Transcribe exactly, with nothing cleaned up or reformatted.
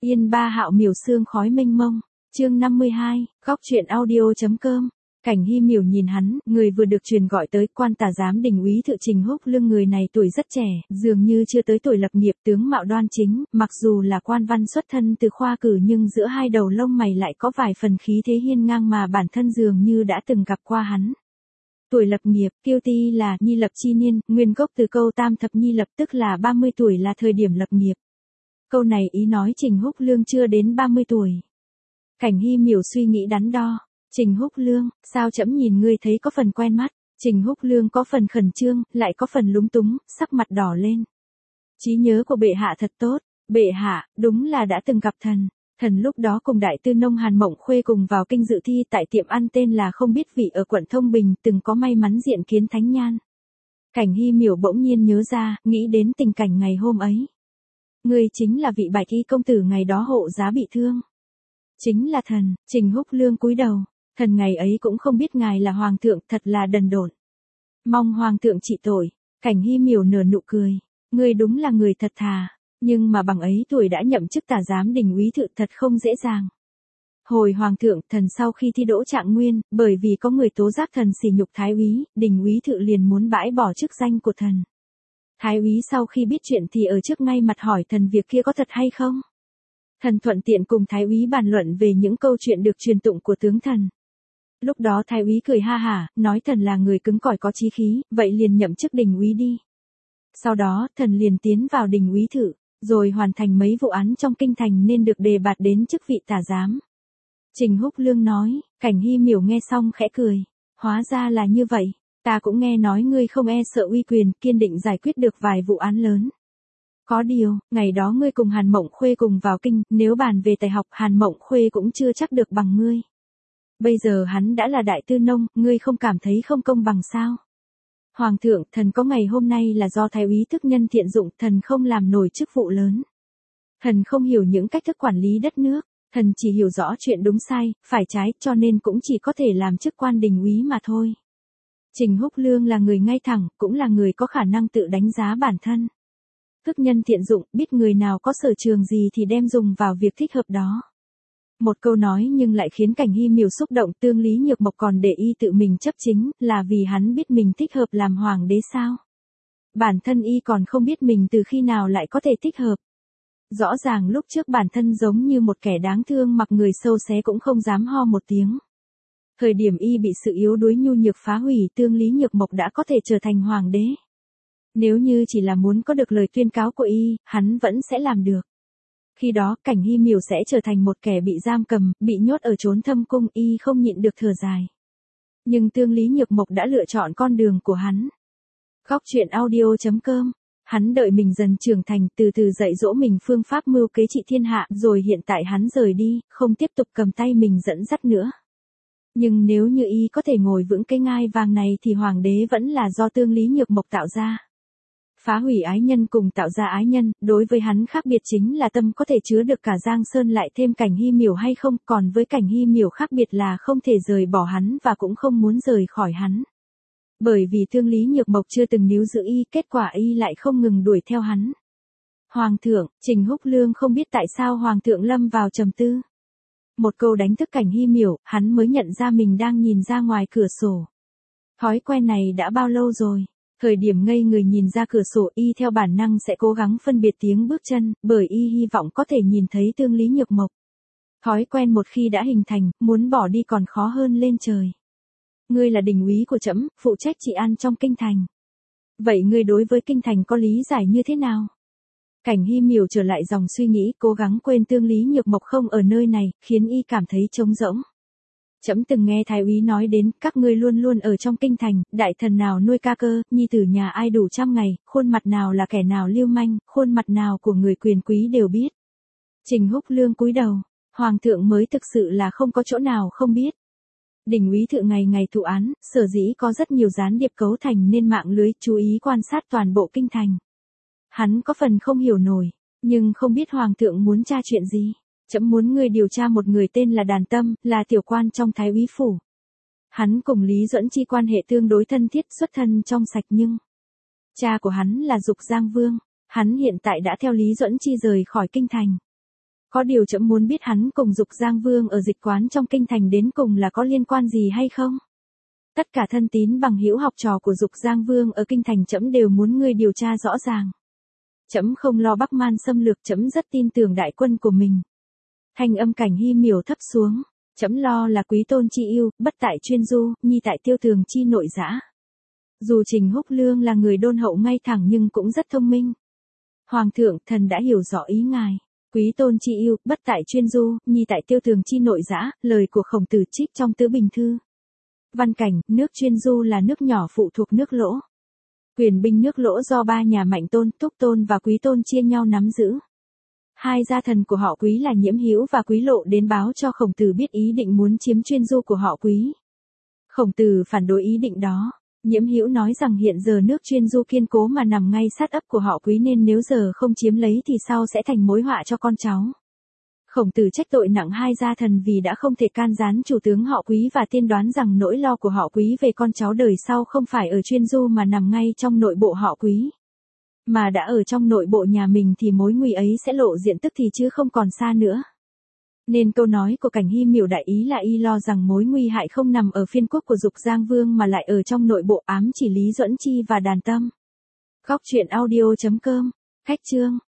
Yên ba hạo miểu sương khói mênh mông. Chương năm mươi hai, góc truyện audio.com. Cảnh Hy Miểu nhìn hắn, người vừa được truyền gọi tới, quan tả giám đình úy Thự Trình Húc Lương. Người này tuổi rất trẻ, dường như chưa tới tuổi lập nghiệp, tướng mạo đoan chính, mặc dù là quan văn xuất thân từ khoa cử nhưng giữa hai đầu lông mày lại có vài phần khí thế hiên ngang mà bản thân dường như đã từng gặp qua hắn. Tuổi lập nghiệp, tiêu ti là nhi lập chi niên, nguyên gốc từ câu tam thập nhi lập, tức là ba mươi tuổi là thời điểm lập nghiệp. Câu này ý nói Trình Húc Lương chưa đến ba mươi tuổi. Cảnh Hy Miểu suy nghĩ đắn đo. Trình Húc Lương, sao trẫm nhìn ngươi thấy có phần quen mắt? Trình Húc Lương có phần khẩn trương, lại có phần lúng túng, sắc mặt đỏ lên. Trí nhớ của bệ hạ thật tốt, bệ hạ, đúng là đã từng gặp thần. Thần lúc đó cùng đại tư nông Hàn Mộng Khuê cùng vào kinh dự thi tại tiệm ăn tên là Không Biết Vị ở quận Thông Bình, từng có may mắn diện kiến thánh nhan. Cảnh Hy Miểu bỗng nhiên nhớ ra, nghĩ đến tình cảnh ngày hôm ấy. Ngươi chính là vị Bạch Y công tử ngày đó hộ giá bị thương. Chính là thần. Trình Húc Lương cúi đầu. Thần ngày ấy cũng không biết ngài là hoàng thượng, thật là đần độn. Mong hoàng thượng trị tội. Cảnh Hy Miểu nở nụ cười. Ngươi đúng là người thật thà, nhưng mà bằng ấy tuổi đã nhậm chức tả giám đình úy Thự thật không dễ dàng. Hồi hoàng thượng, thần sau khi thi đỗ trạng nguyên, bởi vì có người tố giác thần sỉ nhục thái úy, đình úy Thự liền muốn bãi bỏ chức danh của thần. Thái úy sau khi biết chuyện thì ở trước ngay mặt hỏi thần việc kia có thật hay không. Thần thuận tiện cùng thái úy bàn luận về những câu chuyện được truyền tụng của tướng thần. Lúc đó thái úy cười ha hả, nói thần là người cứng cỏi có chí khí, vậy liền nhậm chức đình úy đi. Sau đó, thần liền tiến vào đình úy Thự, rồi hoàn thành mấy vụ án trong kinh thành nên được đề bạt đến chức vị tả giám. Trình Húc Lương nói. Cảnh Hy Miểu nghe xong khẽ cười. Hóa ra là như vậy, ta cũng nghe nói ngươi không e sợ uy quyền, kiên định giải quyết được vài vụ án lớn. Có điều, ngày đó ngươi cùng Hàn Mộng Khuê cùng vào kinh, nếu bàn về tài học Hàn Mộng Khuê cũng chưa chắc được bằng ngươi. Bây giờ hắn đã là đại tư nông, ngươi không cảm thấy không công bằng sao? Hoàng thượng, thần có ngày hôm nay là do thái úy thức nhân thiện dụng, thần không làm nổi chức vụ lớn. Thần không hiểu những cách thức quản lý đất nước, thần chỉ hiểu rõ chuyện đúng sai, phải trái, cho nên cũng chỉ có thể làm chức quan đình úy mà thôi. Trình Húc Lương là người ngay thẳng, cũng là người có khả năng tự đánh giá bản thân. Thức nhân thiện dụng, biết người nào có sở trường gì thì đem dùng vào việc thích hợp đó. Một câu nói nhưng lại khiến Cảnh Hy Miểu xúc động. Tương Lý Nhược Mộc còn để y tự mình chấp chính, là vì hắn biết mình thích hợp làm hoàng đế sao? Bản thân y còn không biết mình từ khi nào lại có thể thích hợp. Rõ ràng lúc trước bản thân giống như một kẻ đáng thương mặc người sâu xé cũng không dám ho một tiếng. Thời điểm y bị sự yếu đuối nhu nhược phá hủy, Tương Lý Nhược Mộc đã có thể trở thành hoàng đế. Nếu như chỉ là muốn có được lời tuyên cáo của y, hắn vẫn sẽ làm được. Khi đó, Cảnh Hy Miểu sẽ trở thành một kẻ bị giam cầm, bị nhốt ở chốn thâm cung, y không nhịn được thở dài. Nhưng Tương Lý Nhược Mộc đã lựa chọn con đường của hắn. Góc truyện audio.com. Hắn đợi mình dần trưởng thành, từ từ dạy dỗ mình phương pháp mưu kế trị thiên hạ, rồi hiện tại hắn rời đi, không tiếp tục cầm tay mình dẫn dắt nữa. Nhưng nếu như y có thể ngồi vững cái ngai vàng này thì hoàng đế vẫn là do Tương Lý Nhược Mộc tạo ra. Phá hủy ái nhân cùng tạo ra ái nhân, đối với hắn khác biệt chính là tâm có thể chứa được cả Giang Sơn lại thêm Cảnh Hy Miểu hay không, còn với Cảnh Hy Miểu khác biệt là không thể rời bỏ hắn và cũng không muốn rời khỏi hắn. Bởi vì Tương Lý Nhược Mộc chưa từng níu giữ y, kết quả y lại không ngừng đuổi theo hắn. Hoàng thượng, Trình Húc Lương không biết tại sao Hoàng thượng lâm vào trầm tư. Một câu đánh thức Cảnh Hy Miểu, hắn mới nhận ra mình đang nhìn ra ngoài cửa sổ. Thói quen này đã bao lâu rồi? Thời điểm ngây người nhìn ra cửa sổ, y theo bản năng sẽ cố gắng phân biệt tiếng bước chân, bởi y hy vọng có thể nhìn thấy Tương Lý Nhược Mộc. Thói quen một khi đã hình thành, muốn bỏ đi còn khó hơn lên trời. Ngươi là đình úy của trẫm, phụ trách trị an trong kinh thành. Vậy ngươi đối với kinh thành có lý giải như thế nào? Cảnh Hy Miểu trở lại dòng suy nghĩ, cố gắng quên Tương Lý Nhược Mộc không ở nơi này, khiến y cảm thấy trống rỗng. Trẫm từng nghe thái úy nói đến, các ngươi luôn luôn ở trong kinh thành, đại thần nào nuôi ca cơ, nhi tử nhà ai đủ trăm ngày, khuôn mặt nào là kẻ nào lưu manh, khuôn mặt nào của người quyền quý đều biết. Trình Húc Lương cúi đầu, hoàng thượng mới thực sự là không có chỗ nào không biết. Đình úy Thự ngày ngày thụ án, sở dĩ có rất nhiều gián điệp cấu thành nên mạng lưới chú ý quan sát toàn bộ kinh thành. Hắn có phần không hiểu nổi, nhưng không biết hoàng thượng muốn tra chuyện gì. Trẫm muốn ngươi điều tra một người tên là Đàn Tâm, là tiểu quan trong thái úy phủ. Hắn cùng Lý Duẫn Chi quan hệ tương đối thân thiết, xuất thân trong sạch nhưng cha của hắn là Dục Giang Vương, hắn hiện tại đã theo Lý Duẫn Chi rời khỏi kinh thành. Có điều trẫm muốn biết hắn cùng Dục Giang Vương ở dịch quán trong kinh thành đến cùng là có liên quan gì hay không? Tất cả thân tín bằng hữu học trò của Dục Giang Vương ở kinh thành trẫm đều muốn ngươi điều tra rõ ràng. Trẫm không lo Bắc Man xâm lược, trẫm rất tin tưởng đại quân của mình. Thanh âm Cảnh Hy Miểu thấp xuống, trẫm lo là quý tôn chi yêu, bất tại chuyên du, nhi tại tiêu tường chi nội dã. Dù Trình Húc Lương là người đôn hậu ngay thẳng nhưng cũng rất thông minh. Hoàng thượng, thần đã hiểu rõ ý ngài. Quý tôn chi yêu, bất tại chuyên du, nhi tại tiêu tường chi nội dã, lời của Khổng Tử trích trong Tứ Bình Thư. Văn cảnh, nước chuyên du là nước nhỏ phụ thuộc nước Lỗ. Quyền binh nước Lỗ do ba nhà Mạnh Tôn, Túc Tôn và Quý Tôn chia nhau nắm giữ. Hai gia thần của họ Quý là Nhiễm Hữu và Quý Lộ đến báo cho Khổng Tử biết ý định muốn chiếm chuyên du của họ Quý. Khổng Tử phản đối ý định đó. Nhiễm Hữu nói rằng hiện giờ nước chuyên du kiên cố mà nằm ngay sát ấp của họ Quý nên nếu giờ không chiếm lấy thì sau sẽ thành mối họa cho con cháu. Khổng Tử trách tội nặng hai gia thần vì đã không thể can gián chủ tướng họ Quý và tiên đoán rằng nỗi lo của họ Quý về con cháu đời sau không phải ở chuyên du mà nằm ngay trong nội bộ họ Quý. Mà đã ở trong nội bộ nhà mình thì mối nguy ấy sẽ lộ diện tức thì chứ không còn xa nữa. Nên câu nói của Cảnh Hy Miểu đại ý là y lo rằng mối nguy hại không nằm ở phiên quốc của Dục Giang Vương mà lại ở trong nội bộ, ám chỉ Lý Duẫn Chi và Đàn Tâm. Góc truyện audio chấm com, khách chương.